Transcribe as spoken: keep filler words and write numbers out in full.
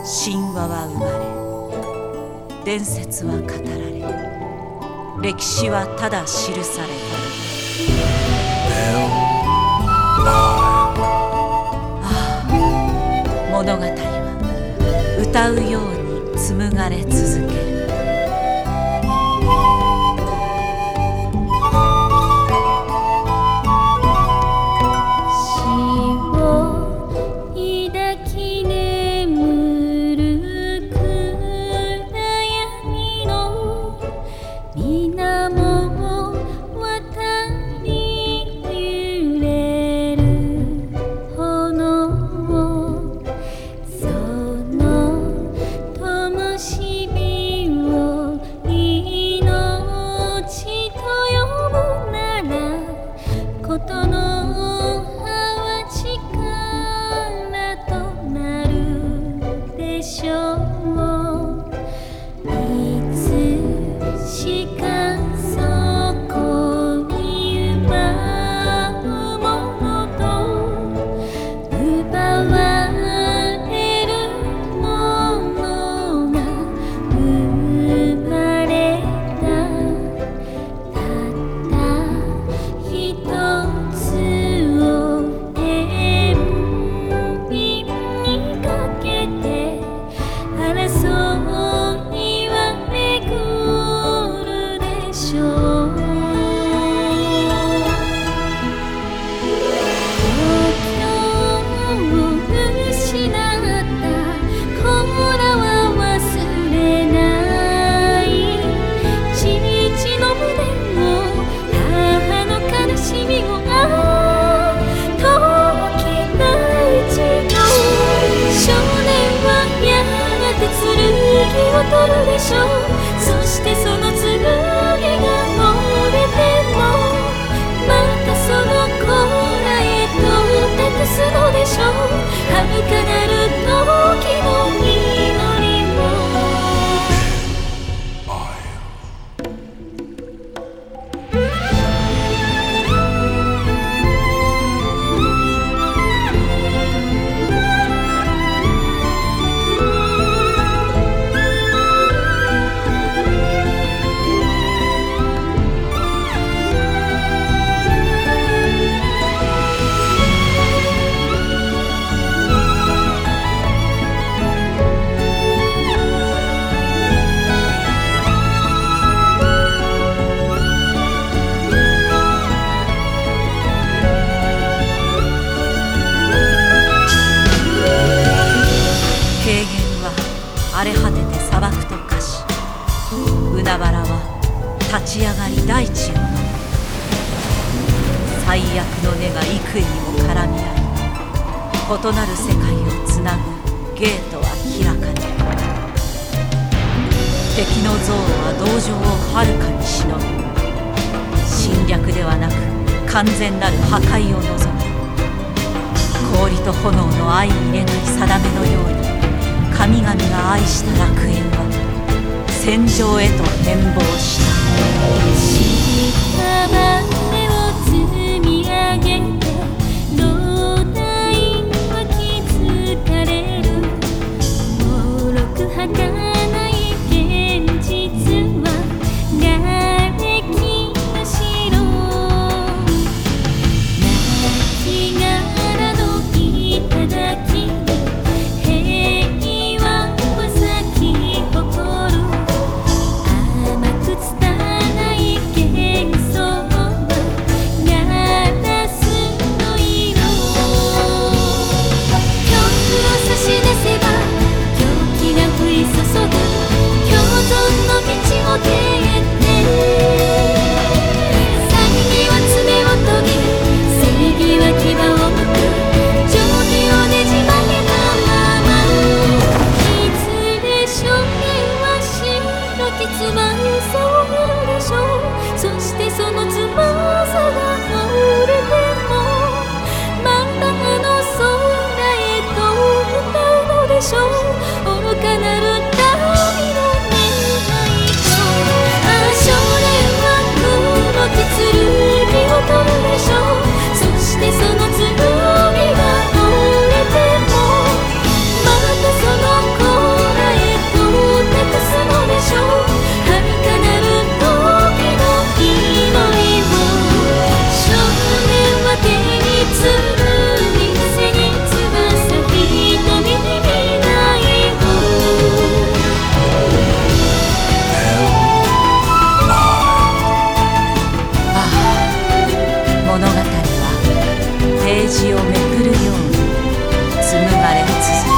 神話は生まれ、伝説は語られ、歴史はただ記された。ああ、物語は歌うように紡がれ続ける。 そしてその剣が折れてもまたその甲羅へと託すのでしょう。遥かなる時の祈りを。 荒れ果てて砂漠と化し、海原は立ち上がり大地を飲む。最悪の根が幾重にも絡み合い、異なる世界をつなぐゲートは開かれる。敵の憎悪は同情をはるかにしのぐ。侵略ではなく完全なる破壊を望む。氷と炎の相入れない定めのように、神々が愛した楽園は戦場へと変貌した。 屍を積み上げて土台は気づかれる。もろく儚い現実は瓦礫の城。亡きがらの頂にそしてその翼が折れてもまたあの空へと歌うのでしょう。愚かなる旅の願いと、ああ少年は黒き剣を取るでしょう。そしてその剣が折れてもまたその声続く。